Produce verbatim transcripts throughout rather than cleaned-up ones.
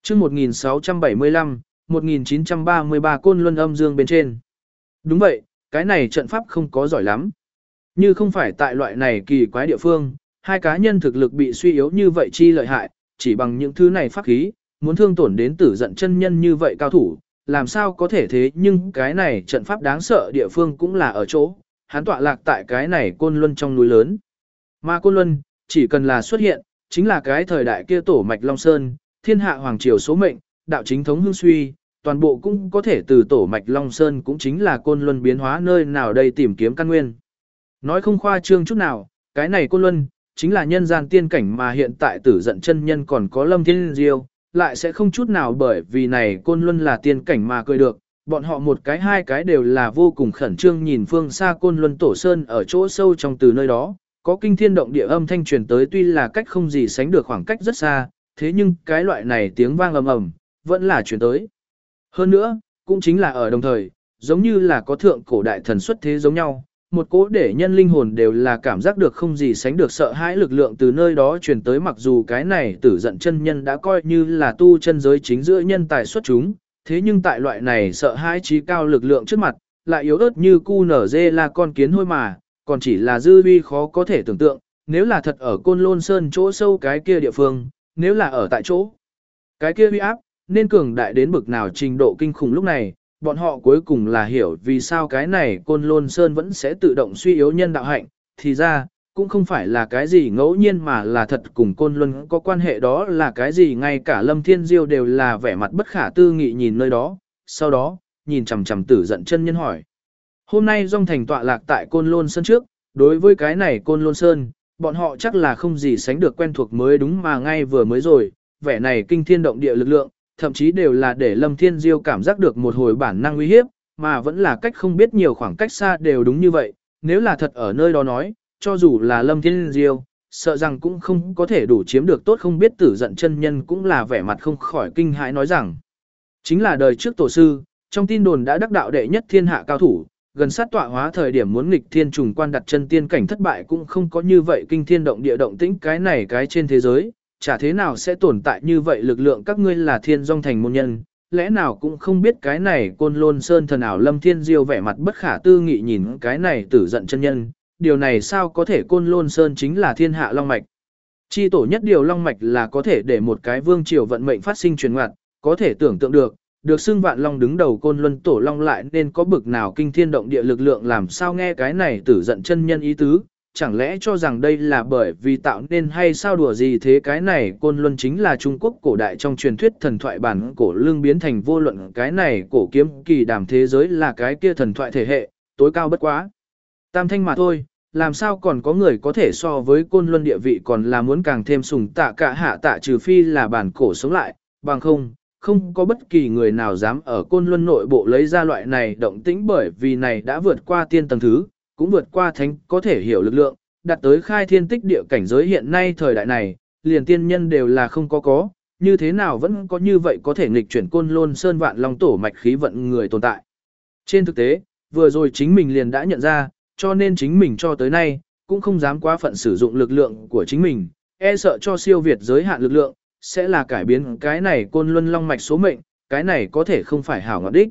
chương một nghìn sáu trăm bảy mươi lăm, một nghìn chín trăm ba mươi ba Côn Luân âm dương bên trên. Đúng vậy, cái này trận pháp không có giỏi lắm. Như không phải tại loại này kỳ quái địa phương, hai cá nhân thực lực bị suy yếu như vậy chi lợi hại, chỉ bằng những thứ này pháp khí, muốn thương tổn đến tử giận chân nhân như vậy cao thủ, làm sao có thể thế, nhưng cái này trận pháp đáng sợ địa phương cũng là ở chỗ, hắn tọa lạc tại cái này Côn Luân trong núi lớn. Mà Côn Luân, chỉ cần là xuất hiện, chính là cái thời đại kia tổ mạch Long Sơn, thiên hạ hoàng triều số mệnh, đạo chính thống hưng suy, toàn bộ cũng có thể từ tổ mạch Long Sơn cũng chính là Côn Luân biến hóa nơi nào đây tìm kiếm căn nguyên. Nói không khoa trương chút nào, cái này Côn Luân, chính là nhân gian tiên cảnh mà hiện tại tử giận chân nhân còn có Lâm Thiên Diêu, lại sẽ không chút nào bởi vì này Côn Luân là tiên cảnh mà cười được, bọn họ một cái hai cái đều là vô cùng khẩn trương nhìn phương xa Côn Luân Tổ Sơn ở chỗ sâu trong từ nơi đó, có kinh thiên động địa âm thanh truyền tới tuy là cách không gì sánh được khoảng cách rất xa, thế nhưng cái loại này tiếng vang ầm ầm vẫn là truyền tới. Hơn nữa, cũng chính là ở đồng thời, giống như là có thượng cổ đại thần xuất thế giống nhau, một cỗ để nhân linh hồn đều là cảm giác được không gì sánh được sợ hãi lực lượng từ nơi đó truyền tới, mặc dù cái này tử giận chân nhân đã coi như là tu chân giới chính giữa nhân tài xuất chúng, thế nhưng tại loại này sợ hãi trí cao lực lượng trước mặt, lại yếu ớt như cu nở dê là con kiến hôi mà, còn chỉ là dư uy khó có thể tưởng tượng, nếu là thật ở Côn Lôn Sơn chỗ sâu cái kia địa phương, nếu là ở tại chỗ, cái kia uy áp, nên cường đại đến bực nào trình độ kinh khủng lúc này, bọn họ cuối cùng là hiểu vì sao cái này Côn Lôn Sơn vẫn sẽ tự động suy yếu nhân đạo hạnh, thì ra, cũng không phải là cái gì ngẫu nhiên mà là thật cùng Côn Luân có quan hệ, đó là cái gì ngay cả Lâm Thiên Diêu đều là vẻ mặt bất khả tư nghị nhìn nơi đó, sau đó, nhìn chằm chằm tử giận chân nhân hỏi. Hôm nay Dung Thành tọa lạc tại Côn Lôn Sơn trước, đối với cái này Côn Lôn Sơn, bọn họ chắc là không gì sánh được quen thuộc mới đúng mà ngay vừa mới rồi, vẻ này kinh thiên động địa lực lượng, thậm chí đều là để Lâm Thiên Diêu cảm giác được một hồi bản năng uy hiếp, mà vẫn là cách không biết nhiều khoảng cách xa đều đúng như vậy, nếu là thật ở nơi đó nói, cho dù là Lâm Thiên Diêu, sợ rằng cũng không có thể đủ chiếm được tốt, không biết tử giận chân nhân cũng là vẻ mặt không khỏi kinh hãi nói rằng, chính là đời trước tổ sư, trong tin đồn đã đắc đạo đệ nhất thiên hạ cao thủ, gần sát tọa hóa thời điểm muốn nghịch thiên trùng quan đặt chân tiên cảnh thất bại cũng không có như vậy kinh thiên động địa động tĩnh, cái này cái trên thế giới, chả thế nào sẽ tồn tại như vậy lực lượng, các ngươi là Thiên Dung Thành môn nhân, lẽ nào cũng không biết cái này Côn Lôn Sơn thần ảo. Lâm Thiên Diêu vẻ mặt bất khả tư nghị nhìn cái này tử giận chân nhân, điều này sao có thể, Côn Lôn Sơn chính là thiên hạ long mạch. Chi tổ nhất điều long mạch là có thể để một cái vương triều vận mệnh phát sinh truyền ngoặt, có thể tưởng tượng được, được xưng vạn long đứng đầu Côn Luân tổ long lại nên có bực nào kinh thiên động địa lực lượng, làm sao nghe cái này tử giận chân nhân ý tứ, chẳng lẽ cho rằng đây là bởi vì tạo nên hay sao, đùa gì thế, cái này Côn Luân chính là Trung Quốc cổ đại trong truyền thuyết thần thoại bản cổ lương biến thành, vô luận cái này cổ kiếm kỳ đàm thế giới là cái kia thần thoại thể hệ, tối cao bất quá tam thanh mà thôi, làm sao còn có người có thể so với Côn Luân địa vị còn là muốn càng thêm sùng tạ cả hạ tạ, trừ phi là bản cổ sống lại, bằng không, không có bất kỳ người nào dám ở Côn Luân nội bộ lấy ra loại này động tĩnh, bởi vì này đã vượt qua tiên tầng thứ, cũng vượt qua thánh có thể hiểu lực lượng, đạt tới khai thiên tích địa cảnh giới, hiện nay thời đại này, liền tiên nhân đều là không có có, như thế nào vẫn có như vậy có thể nghịch chuyển Côn Lôn Sơn vạn long tổ mạch khí vận người tồn tại. Trên thực tế, vừa rồi chính mình liền đã nhận ra, cho nên chính mình cho tới nay, cũng không dám quá phận sử dụng lực lượng của chính mình, e sợ cho siêu việt giới hạn lực lượng, sẽ là cải biến cái này Côn Luân long mạch số mệnh, cái này có thể không phải hảo ngọt đích.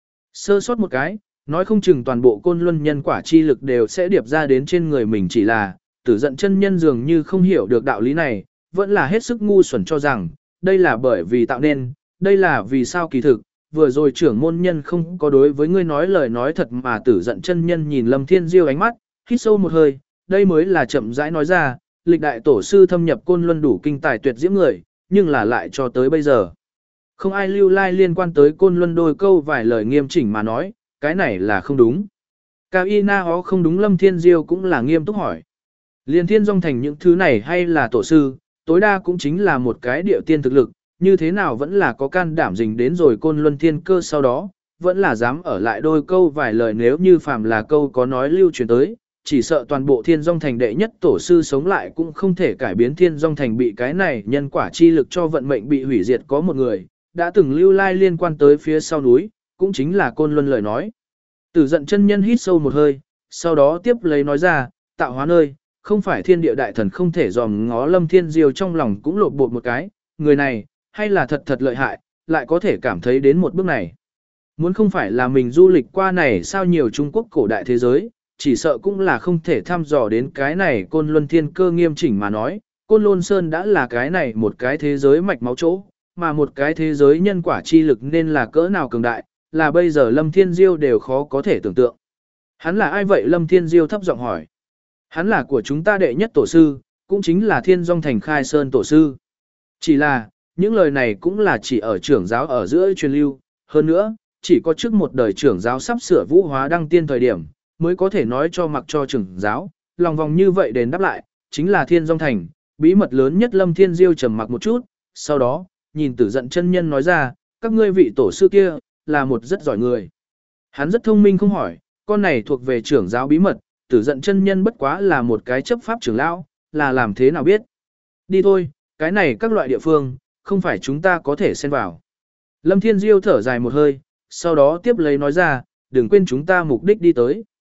Sơ sót một cái, nói không chừng toàn bộ Côn Luân nhân quả chi lực đều sẽ điệp ra đến trên người mình, chỉ là tử giận chân nhân dường như không hiểu được đạo lý này, vẫn là hết sức ngu xuẩn cho rằng, đây là bởi vì tạo nên, đây là vì sao kỳ thực, vừa rồi trưởng môn nhân không có đối với ngươi nói lời nói thật mà. Tử giận chân nhân nhìn Lâm Thiên Diêu ánh mắt, hít sâu một hơi, đây mới là chậm rãi nói ra, lịch đại tổ sư thâm nhập Côn Luân đủ kinh tài tuyệt diễm người, nhưng là lại cho tới bây giờ. Không ai lưu lai liên quan tới Côn Luân đôi câu vài lời nghiêm chỉnh mà nói, cái này là không đúng. Cao y na hó không đúng, Lâm Thiên Diêu cũng là nghiêm túc hỏi. Liên Thiên Dung Thành những thứ này hay là tổ sư, tối đa cũng chính là một cái điệu tiên thực lực, như thế nào vẫn là có can đảm dính đến rồi Côn Luân thiên cơ, sau đó, vẫn là dám ở lại đôi câu vài lời, nếu như phàm là câu có nói lưu truyền tới, chỉ sợ toàn bộ Thiên Dung Thành đệ nhất tổ sư sống lại cũng không thể cải biến Thiên Dung Thành bị cái này nhân quả chi lực cho vận mệnh bị hủy diệt. Có một người, đã từng lưu lai liên quan tới phía sau núi, cũng chính là Côn Luân lời nói. Tử giận chân nhân hít sâu một hơi, sau đó tiếp lấy nói ra, tạo hóa nơi, không phải thiên địa đại thần không thể dòm ngó. Lâm Thiên Diêu trong lòng cũng lột bột một cái, người này, hay là thật thật lợi hại, lại có thể cảm thấy đến một bước này. Muốn không phải là mình du lịch qua này sao nhiều Trung Quốc cổ đại thế giới, chỉ sợ cũng là không thể thăm dò đến cái này Côn Luân Thiên Cơ nghiêm chỉnh mà nói, Côn Lôn Sơn đã là cái này một cái thế giới mạch máu chỗ, mà một cái thế giới nhân quả chi lực nên là cỡ nào cường đại, là bây giờ Lâm Thiên Diêu đều khó có thể tưởng tượng. Hắn là ai vậy? Lâm Thiên Diêu thấp giọng hỏi. Hắn là của chúng ta đệ nhất tổ sư, cũng chính là Thiên Dung Thành Khai Sơn tổ sư. Chỉ là, những lời này cũng là chỉ ở trưởng giáo ở giữa truyền lưu, hơn nữa, chỉ có trước một đời trưởng giáo sắp sửa vũ hóa đăng tiên thời điểm, mới có thể nói cho mặc cho trưởng giáo, lòng vòng như vậy đến đáp lại, chính là Thiên Dung Thành, bí mật lớn nhất. Lâm Thiên Diêu trầm mặc một chút, sau đó, nhìn Tử Dận chân nhân nói ra, các ngươi vị tổ sư kia, là một rất giỏi người. Hắn rất thông minh không hỏi, con này thuộc về trưởng giáo bí mật, Tử Dận chân nhân bất quá là một cái chấp pháp trưởng lão, là làm thế nào biết. Đi thôi, cái này các loại địa phương, không phải chúng ta có thể xen vào. Lâm Thiên Diêu thở dài một hơi, sau đó tiếp lấy nói ra, đừng quên chúng ta mục đích đi tới.